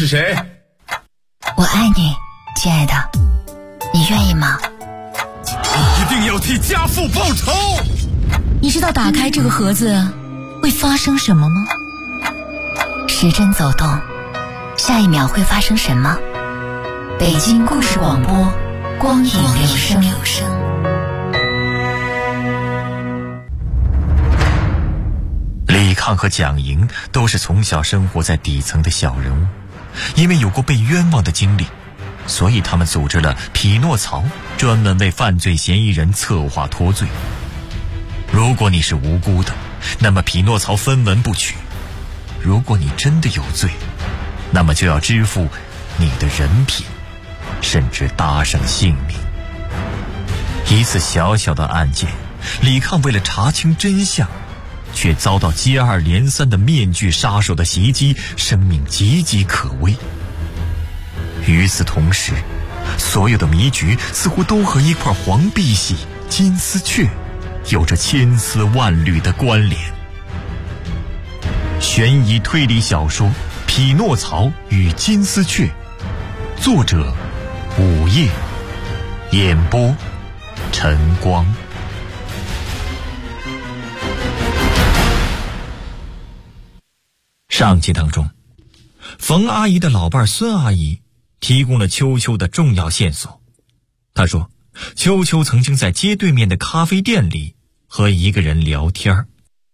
是谁？ 我爱你，亲爱的，你愿意吗？ 我一定要替家父报仇。 你知道打开这个盒子会发生什么吗？时针走动，下一秒会发生什么？北京故事广播，光影留声。 李抗和蒋莹都是从小生活在底层的小人物，因为有过被冤枉的经历，所以他们组织了匹诺曹，专门为犯罪嫌疑人策划脱罪。如果你是无辜的，那么匹诺曹分文不取；如果你真的有罪，那么就要支付你的人品，甚至搭上性命。一次小小的案件，李抗为了查清真相，却遭到接二连三的面具杀手的袭击，生命岌岌可危。与此同时，所有的迷局似乎都和一块黄碧玺、金丝雀有着千丝万缕的关联。悬疑推理小说《匹诺曹与金丝雀》，作者午夜，演播晨光。上集当中，冯阿姨的老伴孙阿姨提供了秋秋的重要线索。她说，秋秋曾经在街对面的咖啡店里和一个人聊天。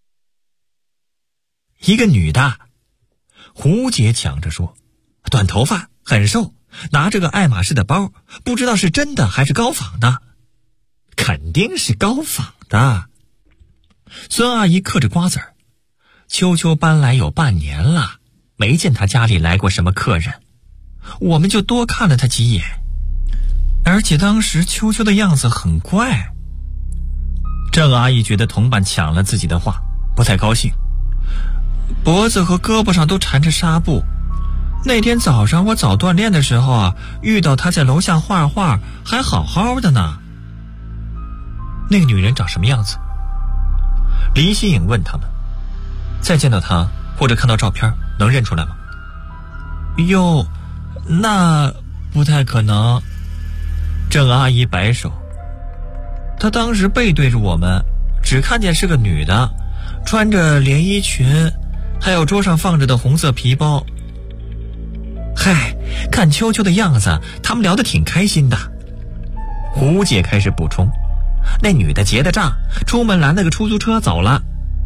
一个女的，胡姐抢着说，短头发，很瘦，拿着个爱马仕的包，不知道是真的还是高仿的。肯定是高仿的。孙阿姨嗑着瓜子儿，秋秋搬来有半年了，没见她家里来过什么客人，我们就多看了她几眼。而且当时秋秋的样子很怪。郑阿姨觉得同伴抢了自己的话，不太高兴，脖子和胳膊上都缠着纱布。那天早上我早锻炼的时候啊，遇到她在楼下画画，还好好的呢。那个女人长什么样子？黎希颖问他们，再见到她或者看到照片能认出来吗？哟，那不太可能。郑阿姨摆手，她当时背对着我们，只看见是个女的，穿着连衣裙，还有桌上放着的红色皮包。嗨，看秋秋的样子，他们聊得挺开心的。胡姐开始补充，那女的结的账，出门拦了个出租车走了。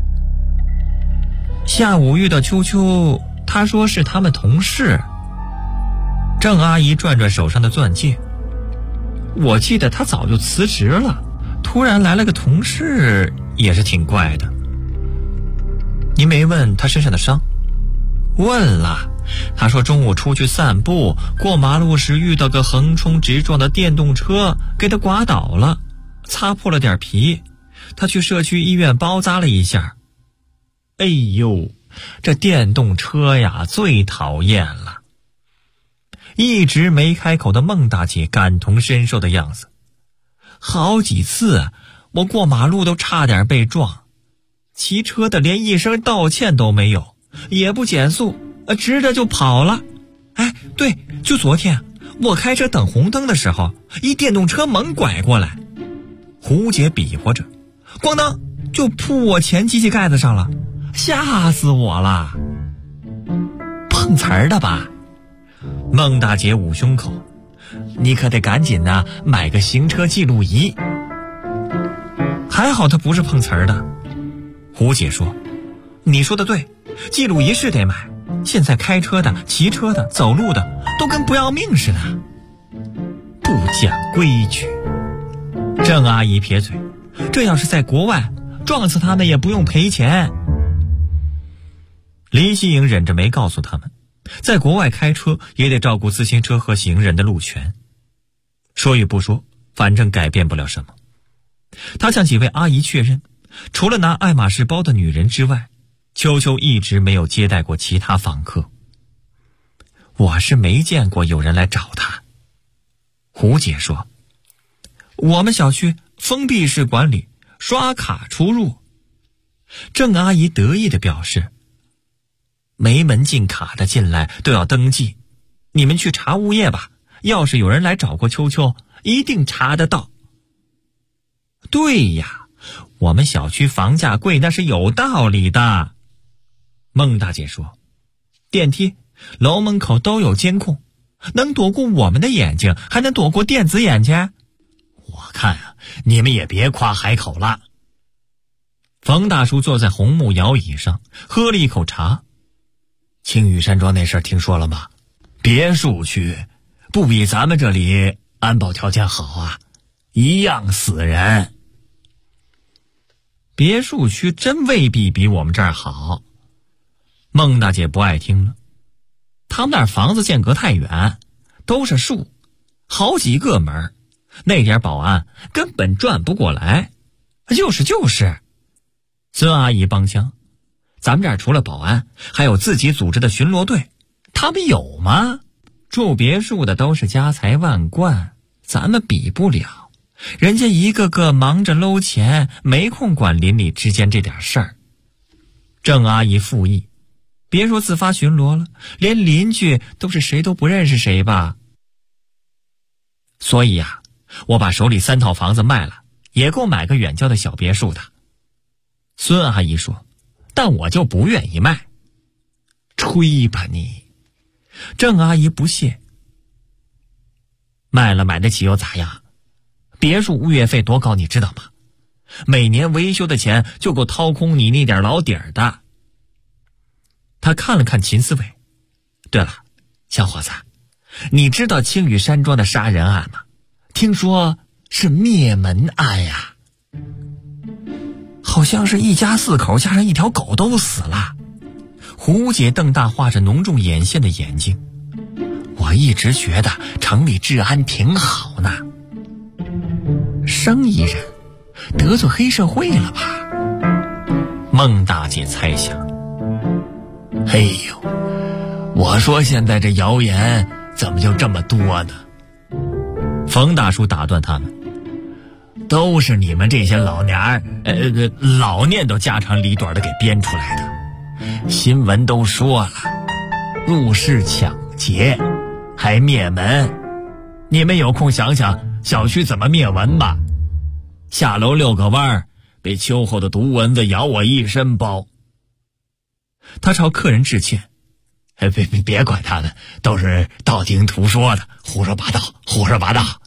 下午遇到秋秋，她说是他们同事。郑阿姨转转手上的钻戒，我记得她早就辞职了，突然来了个同事，也是挺怪的。您没问她身上的伤？问了，她说中午出去散步，过马路时遇到个横冲直撞的电动车，给她刮倒了，擦破了点皮，她去社区医院包扎了一下。哎呦，这电动车呀，最讨厌了。一直没开口的孟大姐感同身受的样子，好几次我过马路都差点被撞，骑车的连一声道歉都没有，也不减速，直着就跑了。哎，对，就昨天我开车等红灯的时候，一电动车猛拐过来，胡姐比划着，咣当就扑我前机器盖子上了，吓死我了。碰瓷儿的吧？孟大姐捂胸口，你可得赶紧买个行车记录仪。还好他不是碰瓷儿的。胡姐说，你说的对，记录仪是得买，现在开车的、骑车的、走路的都跟不要命似的，不讲规矩。郑阿姨撇嘴，这要是在国外，撞死他们也不用赔钱。黎希颖忍着没告诉他们，在国外开车也得照顾自行车和行人的路权。说与不说，反正改变不了什么。他向几位阿姨确认，除了拿爱马仕包的女人之外，秋秋一直没有接待过其他访客。我是没见过有人来找他。胡姐说，我们小区封闭式管理，刷卡出入。郑阿姨得意地表示，没门禁卡的进来都要登记， 你们去查物业吧，要是有人来找过秋秋，一定查得到。对呀，我们小区房价贵那是有道理的。孟大姐说，电梯、楼门口都有监控，能躲过我们的眼睛，还能躲过电子眼睛？ 我看啊，你们也别夸海口了。 冯大叔坐在红木摇椅上，喝了一口茶。 青玉山庄那事儿听说了吗？别墅区不比咱们这里安保条件好啊，一样死人。 别墅区真未必比我们这儿好。孟大姐不爱听了，他们那儿房子间隔太远，都是树，好几个门，那点保安根本转不过来。就是，孙阿姨帮腔，咱们这儿除了保安，还有自己组织的巡逻队，他们有吗？住别墅的都是家财万贯，咱们比不了，人家一个个忙着搂钱，没空管邻里之间这点事儿。郑阿姨附议，别说自发巡逻了，连邻居都是谁都不认识谁吧。所以呀，我把手里3套房子卖了，也够买个远郊的小别墅的。孙阿姨说，但我就不愿意卖。吹吧你！郑阿姨不屑。卖了买得起又咋样？别墅物业费多高你知道吗？每年维修的钱就够掏空你那点老底儿的。他看了看秦思伟，对了，小伙子，你知道青玉山庄的杀人案吗？听说是灭门案呀。好像是一家4口加上一条狗都死了。胡姐瞪大画着浓重眼线的眼睛，我一直觉得城里治安挺好呢。生意人得罪黑社会了吧？孟大姐猜想。 哎呦，我说现在这谣言怎么就这么多呢？ 冯大叔打断他们， 都是你们这些老念叨家长里短的给编出来的。新闻都说了，入室抢劫还灭门，你们有空想想小区怎么灭门吧。下楼遛个弯，被秋后的毒蚊子咬我一身包。 他朝客人致歉， 别管他们，都是道听途说的，胡说八道。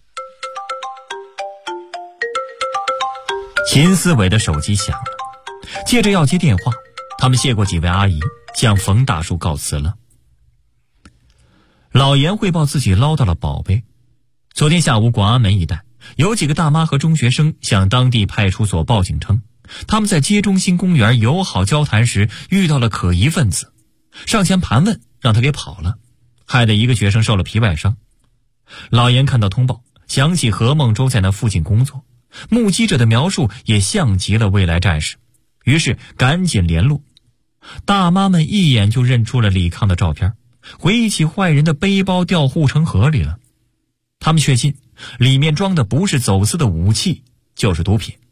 秦思伟的手机响了，接着要接电话，他们谢过几位阿姨，向冯大叔告辞了。老严汇报自己捞到了宝贝。昨天下午广安门一带有几个大妈和中学生向当地派出所报警称，他们在街中心公园友好交谈时遇到了可疑分子，上前盘问，让他给跑了，害得一个学生受了皮外伤。老严看到通报，想起何孟洲在那附近工作，目击者的描述也像极了未来战士，于是赶紧联络。大妈们一眼就认出了李康的照片，回忆起坏人的背包掉护城河里了。他们确信里面装的不是走私的武器，就是毒品。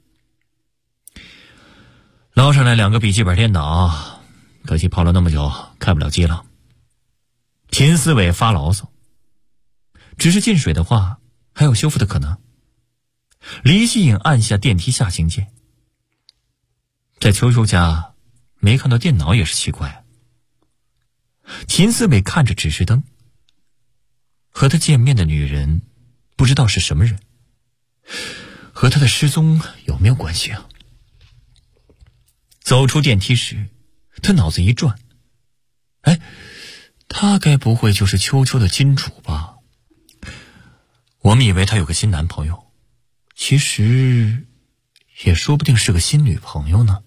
捞上来2个笔记本电脑，可惜泡了那么久开不了机了。秦思伟发牢骚，只是进水的话还有修复的可能。黎希颖按下电梯下行键，在秋秋家没看到电脑也是奇怪。秦思伟看着指示灯，和他见面的女人不知道是什么人，和他的失踪有没有关系啊？走出电梯时，他脑子一转，他该不会就是秋秋的金主吧？我们以为他有个新男朋友，其实也说不定是个新女朋友呢。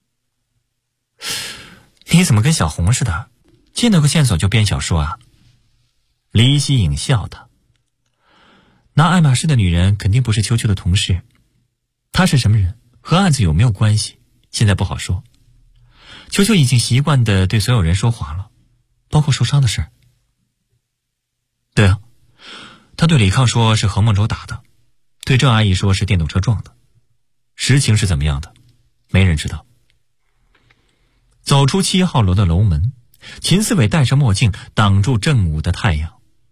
你怎么跟小红似的，见到个线索就编小说啊？黎希颖笑道，拿爱马仕的女人肯定不是秋秋的同事，她是什么人，和案子有没有关系，现在不好说。秋秋已经习惯地对所有人说谎了，包括受伤的事儿。对啊，他对李康说是何孟洲打的，对郑阿姨说是电动车撞的，实情是怎么样的，没人知道。走出7号楼的楼门， 秦思伟戴上墨镜，挡住正午的太阳。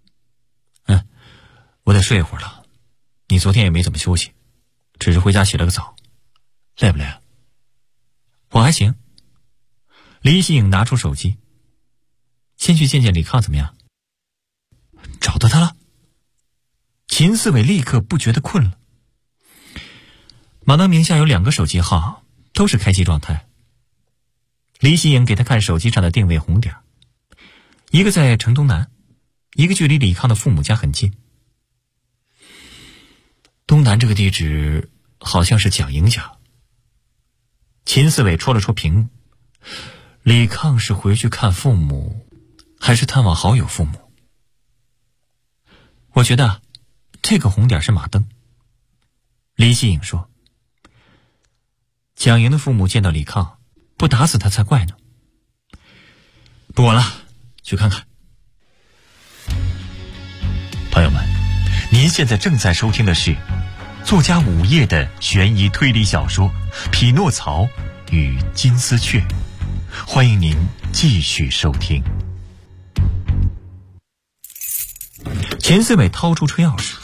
我得睡一会儿了。你昨天也没怎么休息，只是回家洗了个澡，累不累啊？我还行。李希颖拿出手机，先去见见李抗怎么样？找到他了。秦思伟立刻不觉得困了。马当名下有2个手机号，都是开机状态。李希颖给他看手机上的定位红点，一个在城东南，一个距离李抗的父母家很近。东南这个地址好像是蒋莹家。秦思伟戳了戳屏幕，李抗是回去看父母，还是探望好友父母？我觉得这个红点是马登。李希颖说，蒋莹的父母见到李抗，不打死他才怪呢。不管了，去看看。朋友们，您现在正在收听的是作家午夜的悬疑推理小说《匹诺曹与金丝雀》，欢迎您继续收听。钱思伟掏出车钥匙，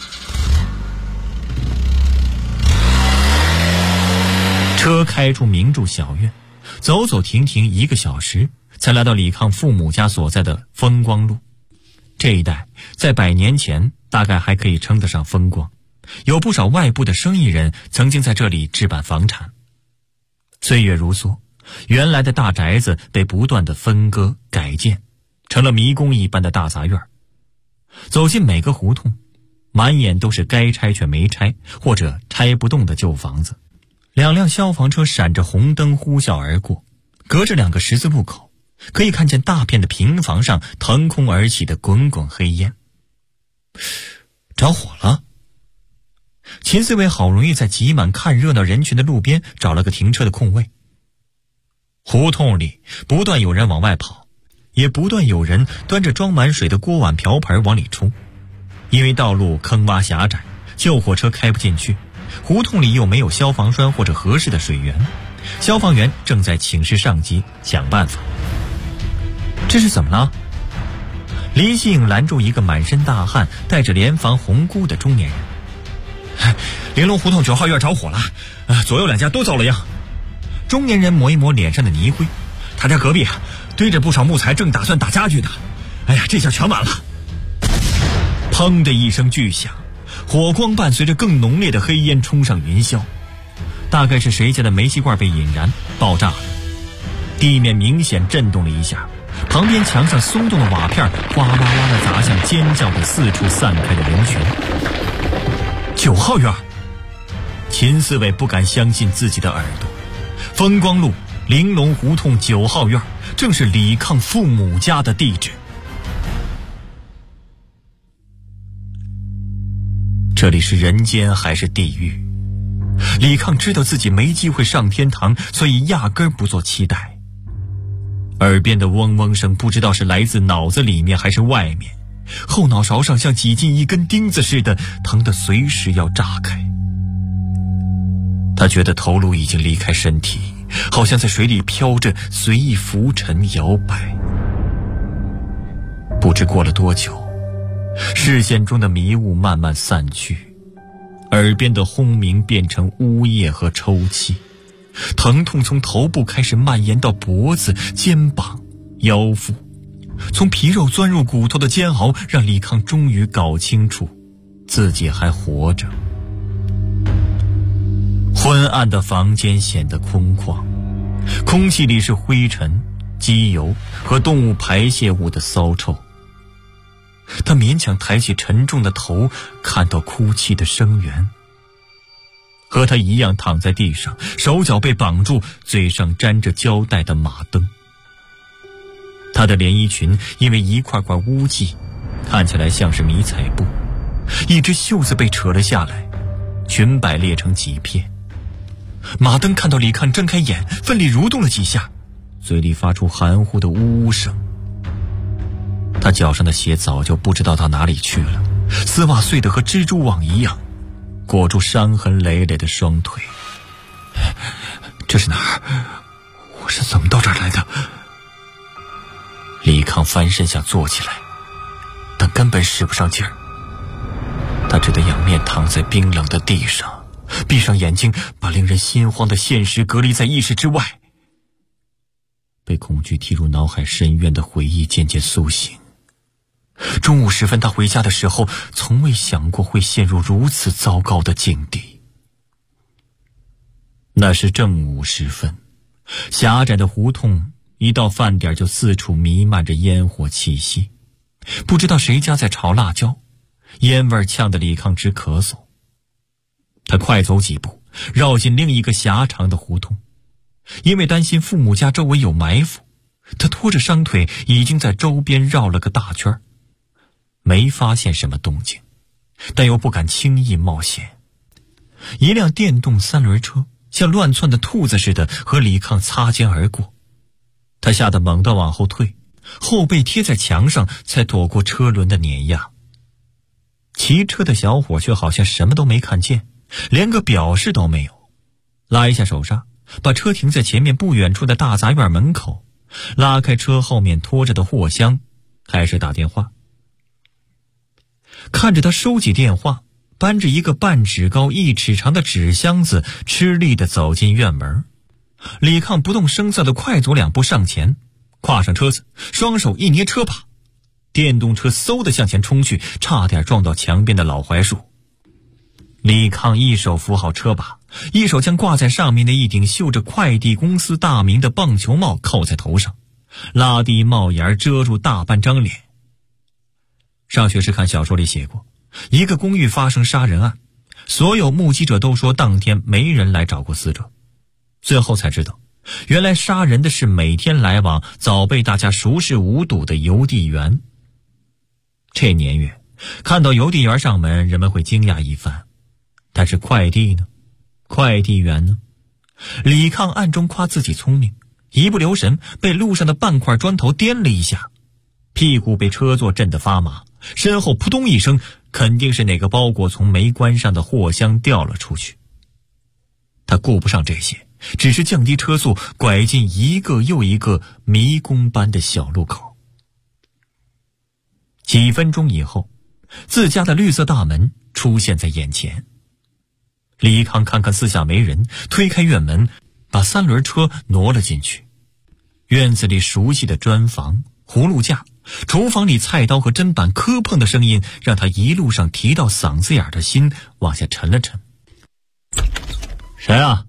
车开出明柱小院，走走停停1个小时，才来到李抗父母家所在的风光路。这一带在100年前大概还可以称得上风光，有不少外部的生意人曾经在这里置办房产。岁月如梭，原来的大宅子被不断的分割改建，成了迷宫一般的大杂院。走进每个胡同，满眼都是该拆却没拆或者拆不动的旧房子。2辆消防车闪着红灯呼啸而过，隔着2个十字路口，可以看见大片的平房上腾空而起的滚滚黑烟。着火了。秦思伟好容易在挤满看热闹人群的路边找了个停车的空位。胡同里不断有人往外跑，也不断有人端着装满水的锅碗瓢盆往里冲。因为道路坑洼狭窄，救火车开不进去，胡同里又没有消防栓或者合适的水源，消防员正在请示上级想办法。这是怎么了？李希颖拦住一个满身大汗戴着连防红箍的中年人。玲珑胡同9号院着火了，左右2家都遭了殃。中年人抹一抹脸上的泥灰，他家隔壁堆着不少木材，正打算打家具呢。哎呀，这下全完了。砰的一声巨响，火光伴随着更浓烈的黑烟冲上云霄，大概是谁家的煤气罐被引燃爆炸了。地面明显震动了一下，旁边墙上松动的瓦片哗啦啦地砸向尖叫的四处散开的人群。9号院，秦思伟不敢相信自己的耳朵。风光路玲珑胡同9号院，正是李抗父母家的地址。这里是人间还是地狱？李抗知道自己没机会上天堂，所以压根不做期待。耳边的嗡嗡声不知道是来自脑子里面还是外面，后脑勺上像挤进一根钉子似的，疼得随时要炸开。他觉得头颅已经离开身体，好像在水里飘着，随意浮沉摇摆。不知过了多久，视线中的迷雾慢慢散去，耳边的轰鸣变成呜咽和抽泣，疼痛从头部开始蔓延到脖子、肩膀、腰腹，从皮肉钻入骨头的煎熬，让李抗终于搞清楚自己还活着。昏暗的房间显得空旷，空气里是灰尘、机油和动物排泄物的骚臭。他勉强抬起沉重的头，看到哭泣的生源。和他一样躺在地上，手脚被绑住，嘴上沾着胶带的马登。他的连衣裙因为一块块污迹，看起来像是迷彩布，一只袖子被扯了下来，裙摆裂成几片。马登看到李抗睁开眼，奋力蠕动了几下，嘴里发出含糊的呜呜声。他脚上的鞋早就不知道到哪里去了，丝袜碎得和蜘蛛网一样，裹住伤痕累累的双腿。这是哪儿？我是怎么到这儿来的？ 李康翻身想坐起来，但根本使不上劲儿。他只得仰面躺在冰冷的地上，闭上眼睛，把令人心慌的现实隔离在意识之外。被恐惧踢入脑海深渊的回忆渐渐苏醒。中午时分，他回家的时候，从未想过会陷入如此糟糕的境地。那是正午时分，狭窄的胡同一到饭点就四处弥漫着烟火气息，不知道谁家在炒辣椒，烟味呛得李康直咳嗽。他快走几步，绕进另一个狭长的胡同，因为担心父母家周围有埋伏，他拖着伤腿已经在周边绕了个大圈，没发现什么动静，但又不敢轻易冒险。一辆电动三轮车像乱窜的兔子似的和李康擦肩而过，他吓得猛地往后退，后背贴在墙上才躲过车轮的碾压。骑车的小伙却好像什么都没看见，连个表示都没有，拉一下手刹，把车停在前面不远处的大杂院门口，拉开车后面拖着的货箱，开始打电话。看着他收起电话，搬着一个半指高1尺长的纸箱子，吃力地走进院门。李康不动声色地快走2步上前，跨上车子，双手一捏车把，电动车嗖地向前冲去，差点撞到墙边的老槐树。李康一手扶好车把，一手将挂在上面的一顶绣着快递公司大名的棒球帽扣在头上，拉低帽檐遮住大半张脸。上学时看小说里写过，一个公寓发生杀人案，所有目击者都说当天没人来找过死者，最后才知道，原来杀人的是每天来往早被大家熟视无睹的邮递员。这年月，看到邮递员上门，人们会惊讶一番，但是快递呢？快递员呢？李康暗中夸自己聪明，一不留神被路上的半块砖头颠了一下，屁股被车座震得发麻，身后扑通一声，肯定是哪个包裹从没关上的货箱掉了出去。他顾不上这些，只是降低车速，拐进一个又一个迷宫般的小路口。几分钟以后，自家的绿色大门出现在眼前。李康看看四下没人，推开院门，把三轮车挪了进去。院子里熟悉的砖房、葫芦架，厨房里菜刀和砧板磕碰的声音，让他一路上提到嗓子眼的心往下沉了沉。谁啊？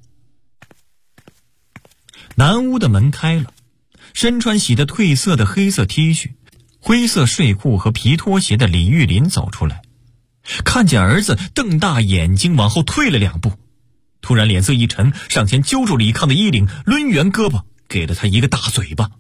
南屋的门开了，身穿洗得褪色的黑色 T 恤、灰色睡裤和皮拖鞋的李玉林走出来，看见儿子，瞪大眼睛往后退了2步，突然脸色一沉，上前揪住李康的衣领，抡圆胳膊给了他一个大嘴巴。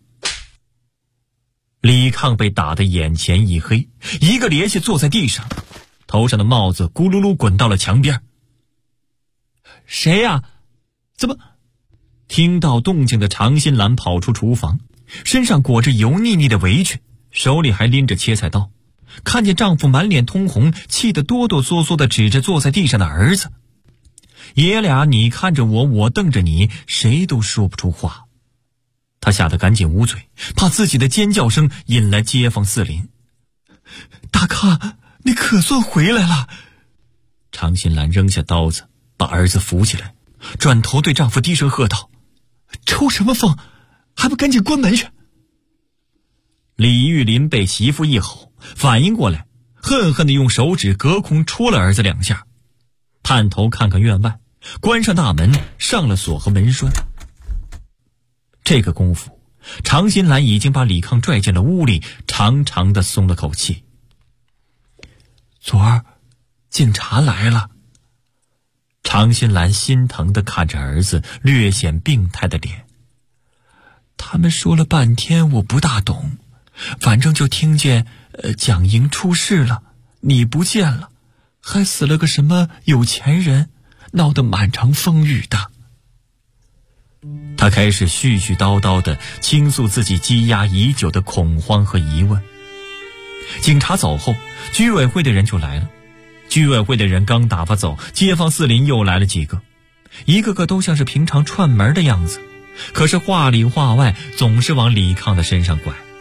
李康被打得眼前一黑，一个趔趄坐在地上，头上的帽子咕噜噜滚到了墙边。谁呀？怎么？听到动静的常新兰跑出厨房，身上裹着油腻腻的围裙，手里还拎着切菜刀，看见丈夫满脸通红，气得哆哆嗦嗦地指着坐在地上的儿子。爷俩你看着我，我瞪着你，谁都说不出话。他吓得赶紧捂嘴，怕自己的尖叫声引来街坊四邻。大咖，你可算回来了！常新兰扔下刀子，把儿子扶起来，转头对丈夫低声喝道：抽什么风，还不赶紧关门去！李玉林被媳妇一吼，反应过来，恨恨地用手指隔空戳了儿子2下，探头看看院外，关上大门，上了锁和门栓。这个功夫，常新兰已经把李康拽进了屋里，长长的松了口气。昨儿警察来了。常新兰心疼地看着儿子略显病态的脸。他们说了半天我不大懂，反正就听见蒋莹出事了，你不见了，还死了个什么有钱人，闹得满城风雨的。他开始絮絮叨叨地倾诉自己积压已久的恐慌和疑问。警察走后，居委会的人就来了。居委会的人刚打发走，街坊四邻又来了几个，一个个都像是平常串门的样子，可是话里话外总是往李康的身上拐。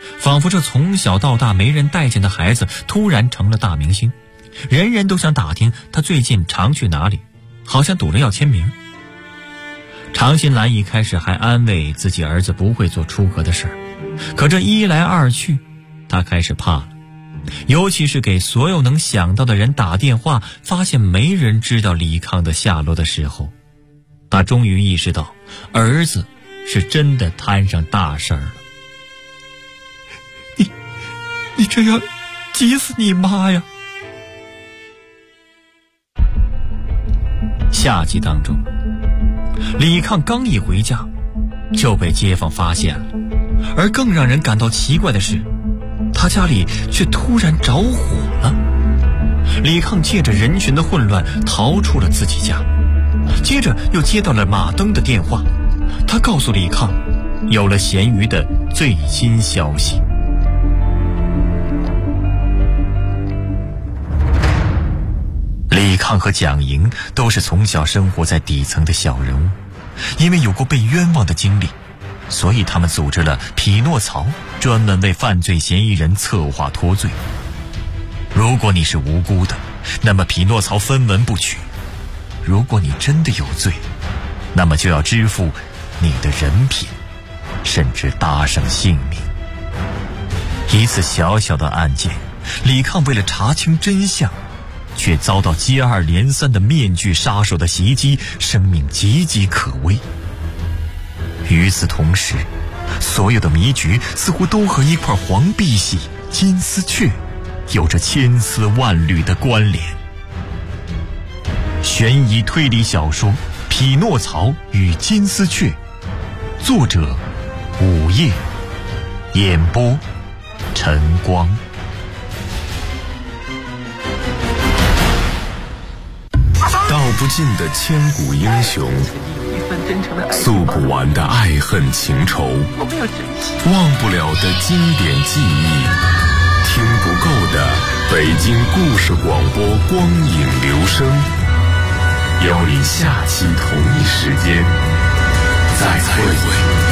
仿佛这从小到大没人待见的孩子突然成了大明星，人人都想打听他最近常去哪里，好像赌着要签名。常新兰一开始还安慰自己儿子不会做出格的事儿，可这一来二去，他开始怕了。尤其是给所有能想到的人打电话，发现没人知道李康的下落的时候，他终于意识到儿子是真的摊上大事儿了。你这样急死你妈呀！下集当中，李康刚一回家就被街坊发现了，而更让人感到奇怪的是，他家里却突然着火了。李康借着人群的混乱逃出了自己家，接着又接到了马登的电话，他告诉李康有了咸鱼的最新消息。李康和蒋莹都是从小生活在底层的小人物，因为有过被冤枉的经历，所以他们组织了匹诺曹，专门为犯罪嫌疑人策划脱罪。如果你是无辜的，那么匹诺曹分文不取；如果你真的有罪，那么就要支付你的人品，甚至搭上性命。一次小小的案件，李康为了查清真相，却遭到接二连三的面具杀手的袭击，生命岌岌可危。与此同时，所有的谜局似乎都和一块黄碧玺、金丝雀有着千丝万缕的关联。悬疑推理小说《匹诺曹与金丝雀》，作者午夜，演播晨光。 道不尽的千古英雄，诉不完的爱恨情仇，忘不了的经典记忆，听不够的北京故事广播光影留声。邀你下期同一时间再会。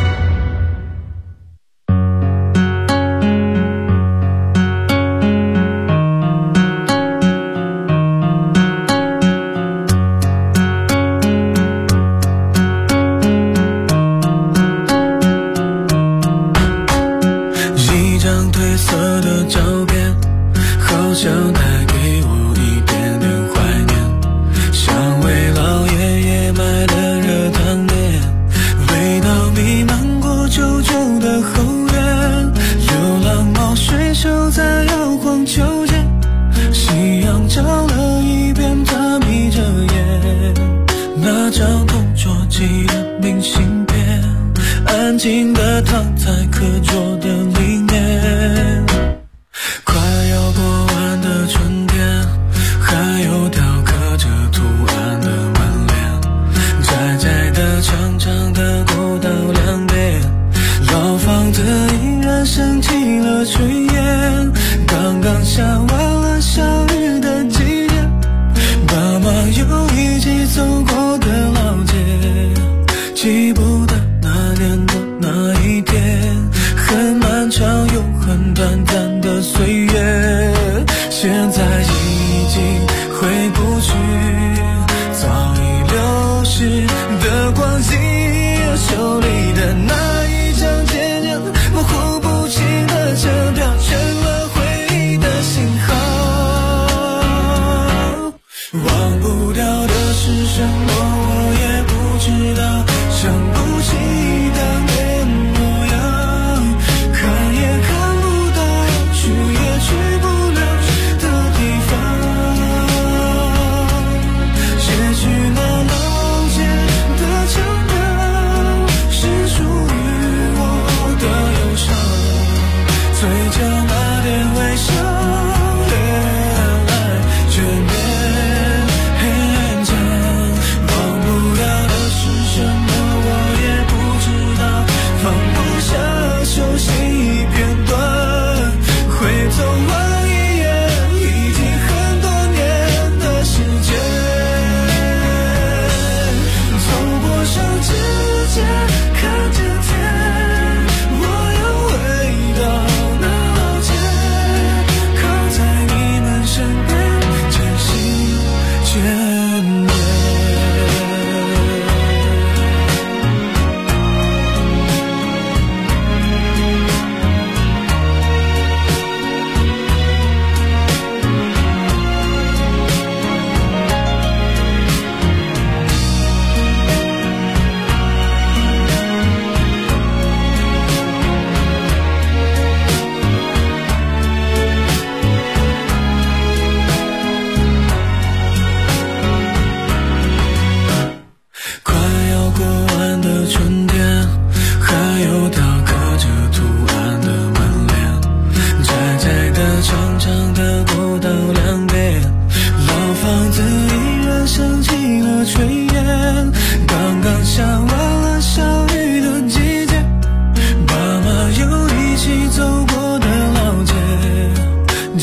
安静地躺在课桌的里面，快要过完的春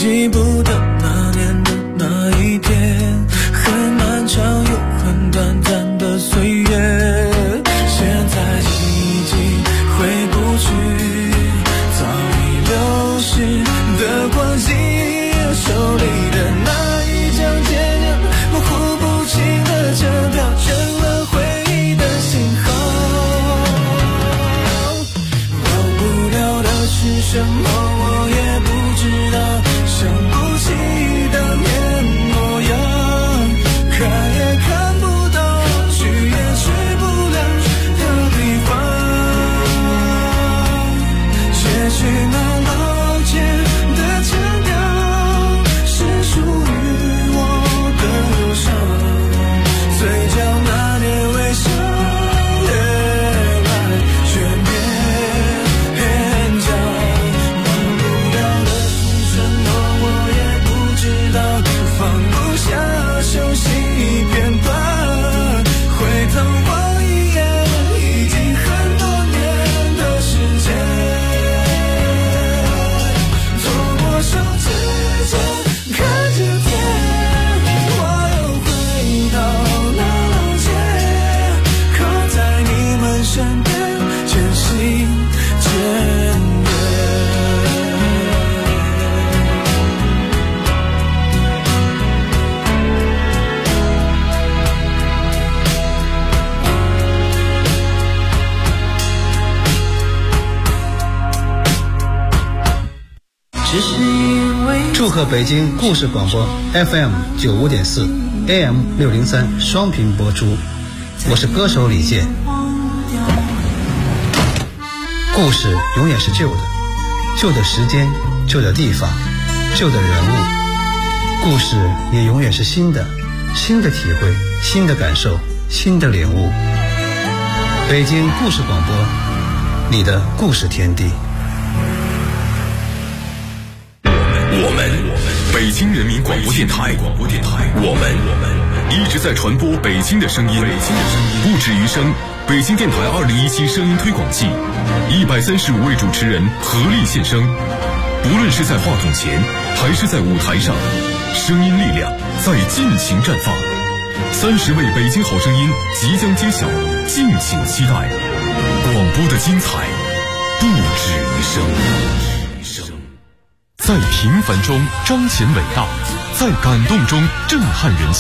记不得那年的那一天，很漫长又很短暂的岁月，现在已经回不去早已流逝的光景，手里的那一张渐渐模糊不清的车票，成了回忆的信号。忘不了的是什么，我也不知道，想不起当年模样，看也看不到，去也去不了的地方，写去那老街的腔调，是属于我的忧伤，嘴角那点微笑越来越勉强，忘不了的是什么，我也不知道，放不下熟悉片段，回头望一眼，已经很多年的时间，错过手指间看着天，我又回到那老街，靠在你们身边，渐行渐远。只是因为祝贺北京故事广播 FM 95.4 AM 603双频播出，我是歌手李健。故事永远是旧的，旧的时间，旧的地方，旧的人物。故事也永远是新的，新的体会，新的感受，新的领悟。北京故事广播，你的故事天地。 我们北京人民广播电台，我们一直在传播北京的声音，不止于声。北京电台2017声音推广季，135位主持人合力献声，不论是在话筒前还是在舞台上，声音力量在尽情绽放。30位北京好声音即将揭晓，敬请期待。广播的精彩不止于声。在平凡中彰显伟大，在感动中震撼人心。